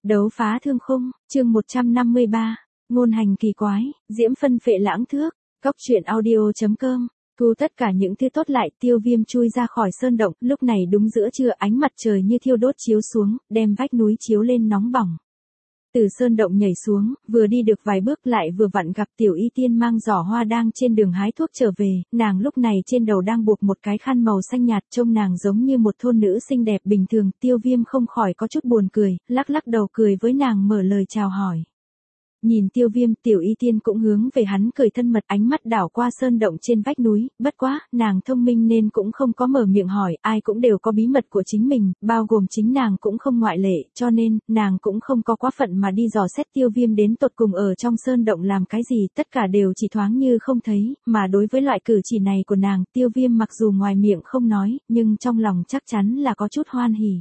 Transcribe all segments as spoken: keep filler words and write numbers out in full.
Đấu phá thương khung, chương một trăm năm mươi ba, ngôn hành kỳ quái, diễm phân phệ lãng thước, cóc truyện audio.com. Thu tất cả những thứ tốt lại, Tiêu Viêm chui ra khỏi sơn động, lúc này đúng giữa trưa, ánh mặt trời như thiêu đốt chiếu xuống, đem vách núi chiếu lên nóng bỏng. Từ sơn động nhảy xuống, vừa đi được vài bước lại vừa vặn gặp Tiểu Y Tiên mang giỏ hoa đang trên đường hái thuốc trở về, nàng lúc này trên đầu đang buộc một cái khăn màu xanh nhạt, trông nàng giống như một thôn nữ xinh đẹp bình thường. Tiêu Viêm không khỏi có chút buồn cười, lắc lắc đầu cười với nàng, mở lời chào hỏi. Nhìn Tiêu Viêm, Tiểu Y Tiên cũng hướng về hắn cười thân mật, ánh mắt đảo qua sơn động trên vách núi, bất quá, nàng thông minh nên cũng không có mở miệng hỏi, ai cũng đều có bí mật của chính mình, bao gồm chính nàng cũng không ngoại lệ, cho nên, nàng cũng không có quá phận mà đi dò xét Tiêu Viêm đến tột cùng ở trong sơn động làm cái gì, tất cả đều chỉ thoáng như không thấy, mà đối với loại cử chỉ này của nàng, Tiêu Viêm mặc dù ngoài miệng không nói, nhưng trong lòng chắc chắn là có chút hoan hỉ.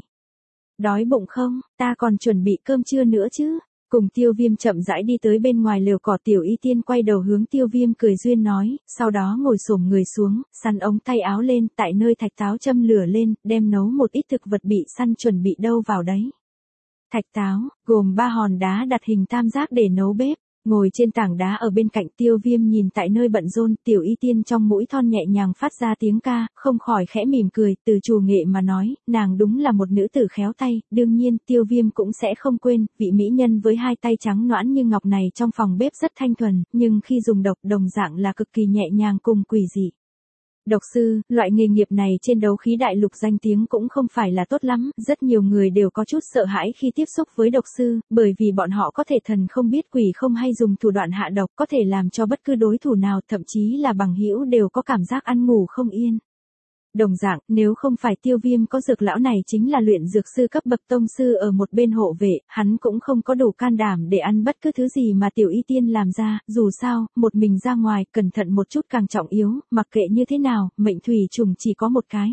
Đói bụng không, ta còn chuẩn bị cơm trưa nữa chứ. Cùng Tiêu Viêm chậm rãi đi tới bên ngoài lều cỏ, Tiểu Y Tiên quay đầu hướng Tiêu Viêm cười duyên nói, sau đó ngồi xổm người xuống, săn ống tay áo lên, tại nơi thạch táo châm lửa lên, đem nấu một ít thực vật bị săn chuẩn bị đâu vào đấy. Thạch táo, gồm ba hòn đá đặt hình tam giác để nấu bếp. Ngồi trên tảng đá ở bên cạnh, Tiêu Viêm nhìn tại nơi bận rôn, Tiểu Y Tiên trong mũi thon nhẹ nhàng phát ra tiếng ca, không khỏi khẽ mỉm cười, từ chủ nghệ mà nói, nàng đúng là một nữ tử khéo tay, đương nhiên, Tiêu Viêm cũng sẽ không quên, vị mỹ nhân với hai tay trắng nõn như ngọc này trong phòng bếp rất thanh thuần, nhưng khi dùng độc đồng dạng là cực kỳ nhẹ nhàng cùng quỷ dị. Độc sư, loại nghề nghiệp này trên đấu khí đại lục danh tiếng cũng không phải là tốt lắm, rất nhiều người đều có chút sợ hãi khi tiếp xúc với độc sư, bởi vì bọn họ có thể thần không biết quỷ không hay dùng thủ đoạn hạ độc, có thể làm cho bất cứ đối thủ nào, thậm chí là bằng hữu đều có cảm giác ăn ngủ không yên. Đồng dạng, nếu không phải Tiêu Viêm có dược lão này chính là luyện dược sư cấp bậc tông sư ở một bên hộ vệ, hắn cũng không có đủ can đảm để ăn bất cứ thứ gì mà Tiểu Y Tiên làm ra, dù sao, một mình ra ngoài, cẩn thận một chút càng trọng yếu, mặc kệ như thế nào, mệnh thủy trùng chỉ có một cái.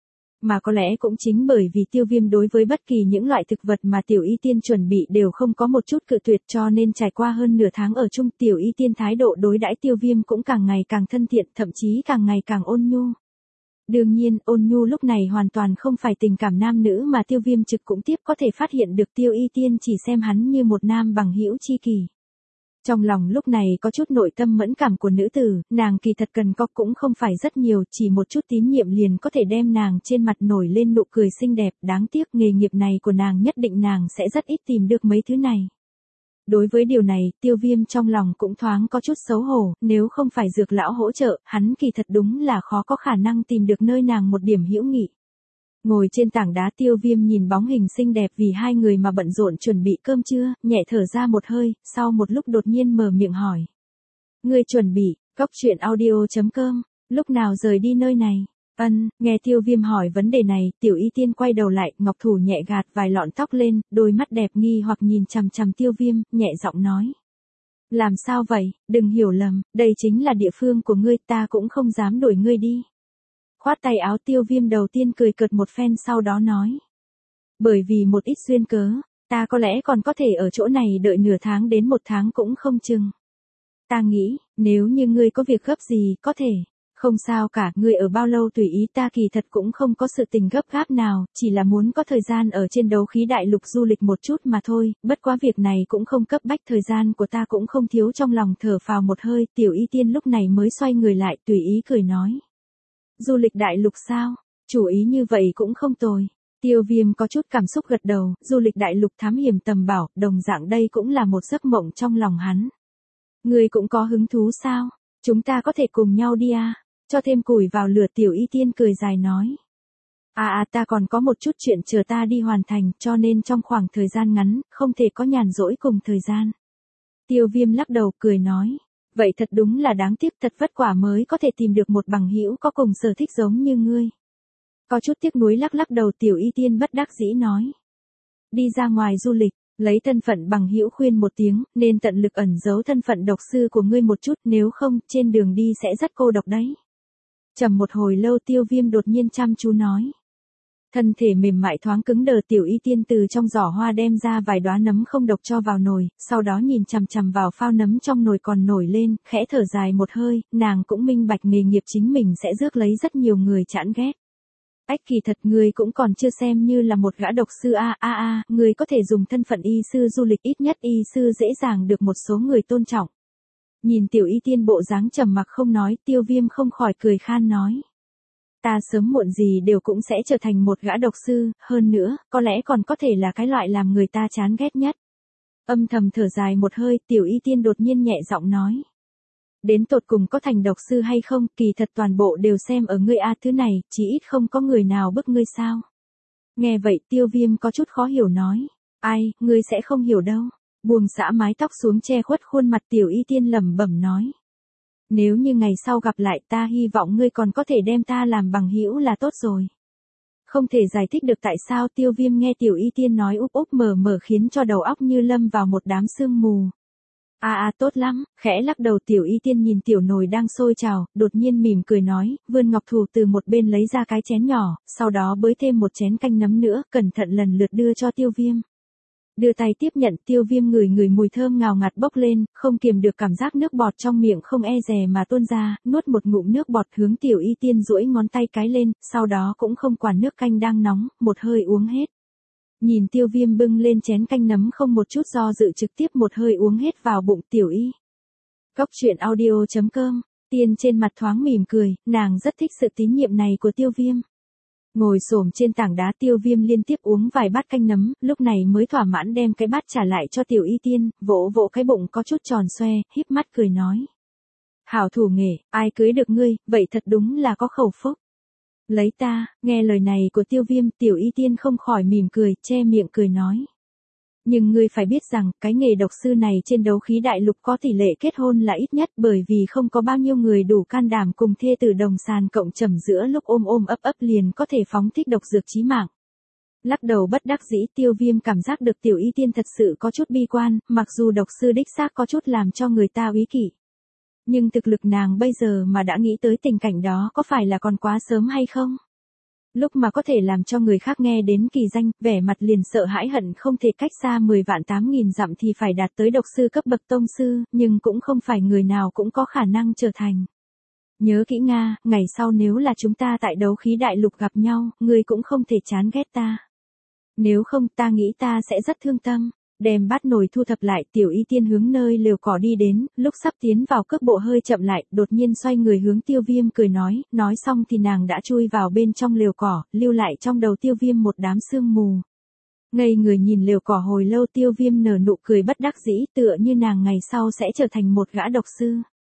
Mà có lẽ cũng chính bởi vì Tiêu Viêm đối với bất kỳ những loại thực vật mà Tiểu Y Tiên chuẩn bị đều không có một chút cự tuyệt, cho nên trải qua hơn nửa tháng ở chung, Tiểu Y Tiên thái độ đối đãi Tiêu Viêm cũng càng ngày càng thân thiện, thậm chí càng ngày càng ôn nhu. Đương nhiên, ôn nhu lúc này hoàn toàn không phải tình cảm nam nữ mà Tiêu Viêm trực cũng tiếp có thể phát hiện được, Tiêu Y Tiên chỉ xem hắn như một nam bằng hữu chi kỷ. Trong lòng lúc này có chút nội tâm mẫn cảm của nữ tử, nàng kỳ thật cần có cũng không phải rất nhiều, chỉ một chút tín nhiệm liền có thể đem nàng trên mặt nổi lên nụ cười xinh đẹp, đáng tiếc nghề nghiệp này của nàng nhất định nàng sẽ rất ít tìm được mấy thứ này. Đối với điều này, Tiêu Viêm trong lòng cũng thoáng có chút xấu hổ, nếu không phải dược lão hỗ trợ, hắn kỳ thật đúng là khó có khả năng tìm được nơi nàng một điểm hữu nghị. Ngồi trên tảng đá, Tiêu Viêm nhìn bóng hình xinh đẹp vì hai người mà bận rộn chuẩn bị cơm trưa, nhẹ thở ra một hơi, sau một lúc đột nhiên mở miệng hỏi. Ngươi chuẩn bị, cóc truyện audio.com, lúc nào rời đi nơi này? Ân, nghe Tiêu Viêm hỏi vấn đề này, Tiểu Y Tiên quay đầu lại, ngọc thủ nhẹ gạt vài lọn tóc lên, đôi mắt đẹp nghi hoặc nhìn chằm chằm Tiêu Viêm, nhẹ giọng nói. Làm sao vậy, đừng hiểu lầm, đây chính là địa phương của ngươi, ta cũng không dám đuổi ngươi đi. Khoát tay áo, Tiêu Viêm đầu tiên cười cợt một phen, sau đó nói. Bởi vì một ít duyên cớ, ta có lẽ còn có thể ở chỗ này đợi nửa tháng đến một tháng cũng không chừng. Ta nghĩ, nếu như ngươi có việc gấp gì, có thể. Không sao cả, ngươi ở bao lâu tùy ý, ta kỳ thật cũng không có sự tình gấp gáp nào, chỉ là muốn có thời gian ở trên đấu khí đại lục du lịch một chút mà thôi, bất quá việc này cũng không cấp bách, thời gian của ta cũng không thiếu. Trong lòng thở phào một hơi, Tiểu Y Tiên lúc này mới xoay người lại, tùy ý cười nói. Du lịch đại lục sao? Chủ ý như vậy cũng không tồi. Tiêu Viêm có chút cảm xúc gật đầu, du lịch đại lục thám hiểm tầm bảo, đồng dạng đây cũng là một giấc mộng trong lòng hắn. Ngươi cũng có hứng thú sao? Chúng ta có thể cùng nhau đi à? Cho thêm củi vào lửa, Tiểu Y Tiên cười dài nói. À à, ta còn có một chút chuyện chờ ta đi hoàn thành, cho nên trong khoảng thời gian ngắn, không thể có nhàn rỗi cùng thời gian. Tiêu Viêm lắc đầu cười nói. Vậy thật đúng là đáng tiếc, thật vất vả mới có thể tìm được một bằng hữu có cùng sở thích giống như ngươi. Có chút tiếc nuối lắc lắc đầu, Tiểu Y Tiên bất đắc dĩ nói. Đi ra ngoài du lịch, lấy thân phận bằng hữu khuyên một tiếng, nên tận lực ẩn giấu thân phận độc sư của ngươi một chút, nếu không, trên đường đi sẽ rất cô độc đấy. Trầm một hồi lâu, Tiêu Viêm đột nhiên chăm chú nói. Thân thể mềm mại thoáng cứng đờ, Tiểu Y Tiên từ trong giỏ hoa đem ra vài đóa nấm không độc cho vào nồi, sau đó nhìn chằm chằm vào phao nấm trong nồi còn nổi lên, khẽ thở dài một hơi, nàng cũng minh bạch nghề nghiệp chính mình sẽ rước lấy rất nhiều người chán ghét. Ách kỳ thật ngươi cũng còn chưa xem như là một gã độc sư a a a, ngươi có thể dùng thân phận y sư du lịch, ít nhất y sư dễ dàng được một số người tôn trọng. Nhìn Tiểu Y Tiên bộ dáng trầm mặc không nói, Tiêu Viêm không khỏi cười khan nói. Ta sớm muộn gì đều cũng sẽ trở thành một gã độc sư, hơn nữa, có lẽ còn có thể là cái loại làm người ta chán ghét nhất. Âm thầm thở dài một hơi, Tiểu Y Tiên đột nhiên nhẹ giọng nói. Đến tột cùng có thành độc sư hay không, kỳ thật toàn bộ đều xem ở ngươi a, thứ này, chỉ ít không có người nào bức ngươi sao. Nghe vậy Tiêu Viêm có chút khó hiểu nói. Ai, ngươi sẽ không hiểu đâu. Buông xõa mái tóc xuống che khuất khuôn mặt Tiểu Y Tiên lẩm bẩm nói. Nếu như ngày sau gặp lại ta hy vọng ngươi còn có thể đem ta làm bằng hữu là tốt rồi. Không thể giải thích được tại sao Tiêu Viêm nghe Tiểu Y Tiên nói úp úp mở mở khiến cho đầu óc như lâm vào một đám sương mù. À à tốt lắm, khẽ lắc đầu Tiểu Y Tiên nhìn tiểu nồi đang sôi trào, đột nhiên mỉm cười nói, vươn ngọc thủ từ một bên lấy ra cái chén nhỏ, sau đó bới thêm một chén canh nấm nữa, cẩn thận lần lượt đưa cho Tiêu Viêm. Đưa tay tiếp nhận, Tiêu Viêm ngửi ngửi mùi thơm ngào ngạt bốc lên, không kiềm được cảm giác nước bọt trong miệng không e dè mà tuôn ra, nuốt một ngụm nước bọt hướng Tiểu Y Tiên duỗi ngón tay cái lên, sau đó cũng không quản nước canh đang nóng, một hơi uống hết. Nhìn Tiêu Viêm bưng lên chén canh nấm không một chút do dự trực tiếp một hơi uống hết vào bụng Tiểu Y. Cốc truyện audio chấm com, Tiên trên mặt thoáng mỉm cười, nàng rất thích sự tín nhiệm này của Tiêu Viêm. Ngồi xổm trên tảng đá Tiêu Viêm liên tiếp uống vài bát canh nấm, lúc này mới thỏa mãn đem cái bát trả lại cho Tiểu Y Tiên, vỗ vỗ cái bụng có chút tròn xoe, híp mắt cười nói. Hảo thủ nghệ, ai cưới được ngươi, vậy thật đúng là có khẩu phúc. Lấy ta, nghe lời này của Tiêu Viêm, Tiểu Y Tiên không khỏi mỉm cười, che miệng cười nói. Nhưng ngươi phải biết rằng, cái nghề độc sư này trên đấu khí đại lục có tỷ lệ kết hôn là ít nhất bởi vì không có bao nhiêu người đủ can đảm cùng thê tử đồng sàn cộng trầm giữa lúc ôm ôm ấp ấp liền có thể phóng thích độc dược chí mạng. Lắc đầu bất đắc dĩ Tiêu Viêm cảm giác được Tiểu Y Tiên thật sự có chút bi quan, mặc dù độc sư đích xác có chút làm cho người ta úy kỵ. Nhưng thực lực nàng bây giờ mà đã nghĩ tới tình cảnh đó có phải là còn quá sớm hay không? Lúc mà có thể làm cho người khác nghe đến kỳ danh, vẻ mặt liền sợ hãi hận không thể cách xa mười vạn tám nghìn dặm thì phải đạt tới độc sư cấp bậc tông sư, nhưng cũng không phải người nào cũng có khả năng trở thành. Nhớ kỹ Nga, ngày sau nếu là chúng ta tại đấu khí đại lục gặp nhau, ngươi cũng không thể chán ghét ta. Nếu không ta nghĩ ta sẽ rất thương tâm. Đem bát nồi thu thập lại, Tiểu Y Tiên hướng nơi lều cỏ đi đến, lúc sắp tiến vào cước bộ hơi chậm lại, đột nhiên xoay người hướng Tiêu Viêm cười nói, nói xong thì nàng đã chui vào bên trong lều cỏ, lưu lại trong đầu Tiêu Viêm một đám sương mù. Ngây người nhìn lều cỏ hồi lâu Tiêu Viêm nở nụ cười bất đắc dĩ tựa như nàng ngày sau sẽ trở thành một gã độc sư.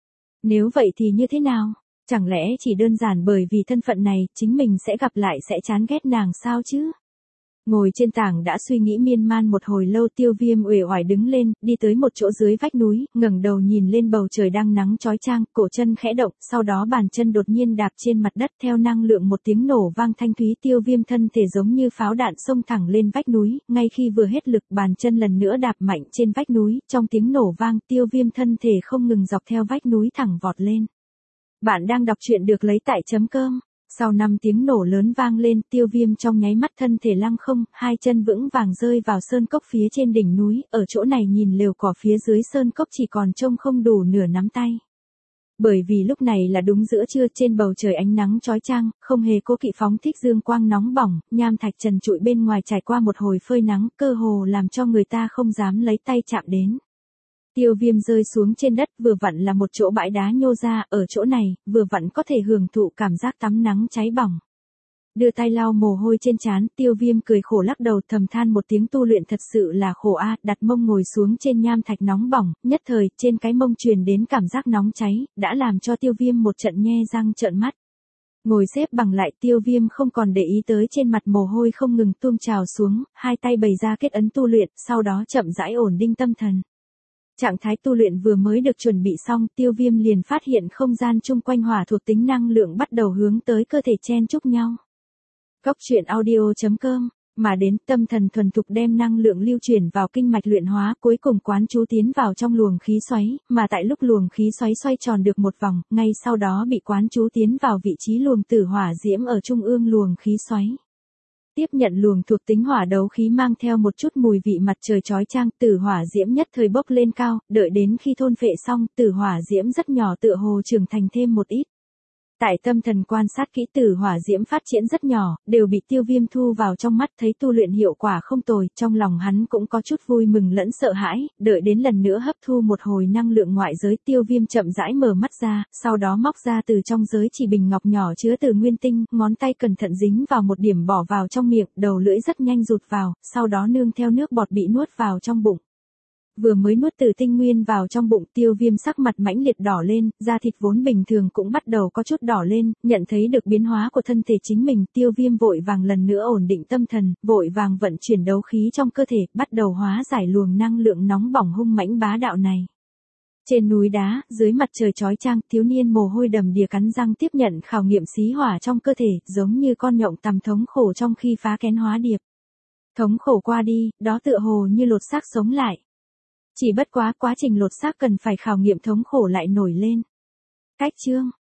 Nếu vậy thì như thế nào? Chẳng lẽ chỉ đơn giản bởi vì thân phận này, chính mình sẽ gặp lại sẽ chán ghét nàng sao chứ? Ngồi trên tảng đã suy nghĩ miên man một hồi lâu Tiêu Viêm uể oải đứng lên, đi tới một chỗ dưới vách núi, ngẩng đầu nhìn lên bầu trời đang nắng chói chang, cổ chân khẽ động, sau đó bàn chân đột nhiên đạp trên mặt đất theo năng lượng một tiếng nổ vang thanh thúy Tiêu Viêm thân thể giống như pháo đạn xông thẳng lên vách núi, ngay khi vừa hết lực bàn chân lần nữa đạp mạnh trên vách núi, trong tiếng nổ vang Tiêu Viêm thân thể không ngừng dọc theo vách núi thẳng vọt lên. Bạn đang đọc truyện được lấy tại chấm com. Sau năm tiếng nổ lớn vang lên, Tiêu Viêm trong nháy mắt thân thể lăng không, hai chân vững vàng rơi vào sơn cốc phía trên đỉnh núi, ở chỗ này nhìn lều cỏ phía dưới sơn cốc chỉ còn trông không đủ nửa nắm tay. Bởi vì lúc này là đúng giữa trưa trên bầu trời ánh nắng chói chang, không hề cố kỵ phóng thích dương quang nóng bỏng, nham thạch trần trụi bên ngoài trải qua một hồi phơi nắng, cơ hồ làm cho người ta không dám lấy tay chạm đến. Tiêu Viêm rơi xuống trên đất vừa vặn là một chỗ bãi đá nhô ra, ở chỗ này, vừa vặn có thể hưởng thụ cảm giác tắm nắng cháy bỏng. Đưa tay lau mồ hôi trên trán, Tiêu Viêm cười khổ lắc đầu thầm than một tiếng tu luyện thật sự là khổ a, đặt mông ngồi xuống trên nham thạch nóng bỏng, nhất thời, trên cái mông truyền đến cảm giác nóng cháy, đã làm cho Tiêu Viêm một trận nhe răng trợn mắt. Ngồi xếp bằng lại Tiêu Viêm không còn để ý tới trên mặt mồ hôi không ngừng tuôn trào xuống, hai tay bày ra kết ấn tu luyện, sau đó chậm rãi ổn định tâm thần. Trạng thái tu luyện vừa mới được chuẩn bị xong, Tiêu Viêm liền phát hiện không gian chung quanh hỏa thuộc tính năng lượng bắt đầu hướng tới cơ thể chen chúc nhau. Cốc truyện audio chấm com, mà đến tâm thần thuần thục đem năng lượng lưu chuyển vào kinh mạch luyện hóa, cuối cùng quán chú tiến vào trong luồng khí xoáy, mà tại lúc luồng khí xoáy xoay tròn được một vòng, ngay sau đó bị quán chú tiến vào vị trí luồng tử hỏa diễm ở trung ương luồng khí xoáy. Tiếp nhận luồng thuộc tính hỏa đấu khí mang theo một chút mùi vị mặt trời chói chang, tử hỏa diễm nhất thời bốc lên cao, đợi đến khi thôn phệ xong, tử hỏa diễm rất nhỏ tựa hồ trưởng thành thêm một ít. Tại tâm thần quan sát kỹ tử hỏa diễm phát triển rất nhỏ, đều bị Tiêu Viêm thu vào trong mắt, thấy tu luyện hiệu quả không tồi, trong lòng hắn cũng có chút vui mừng lẫn sợ hãi, đợi đến lần nữa hấp thu một hồi năng lượng ngoại giới, Tiêu Viêm chậm rãi mở mắt ra, sau đó móc ra từ trong giới chỉ bình ngọc nhỏ chứa từ nguyên tinh, ngón tay cẩn thận dính vào một điểm bỏ vào trong miệng, đầu lưỡi rất nhanh rụt vào, sau đó nương theo nước bọt bị nuốt vào trong bụng. Vừa mới nuốt từ tinh nguyên vào trong bụng, Tiêu Viêm sắc mặt mãnh liệt đỏ lên, da thịt vốn bình thường cũng bắt đầu có chút đỏ lên, nhận thấy được biến hóa của thân thể chính mình, Tiêu Viêm vội vàng lần nữa ổn định tâm thần, vội vàng vận chuyển đấu khí trong cơ thể, bắt đầu hóa giải luồng năng lượng nóng bỏng hung mãnh bá đạo này. Trên núi đá, dưới mặt trời chói chang, thiếu niên mồ hôi đầm đìa cắn răng tiếp nhận khảo nghiệm xí hỏa trong cơ thể, giống như con nhộng tằm thống khổ trong khi phá kén hóa điệp. Thống khổ qua đi, đó tựa hồ như lột xác sống lại. Chỉ bất quá quá trình lột xác cần phải khảo nghiệm thống khổ lại nổi lên. Cách chương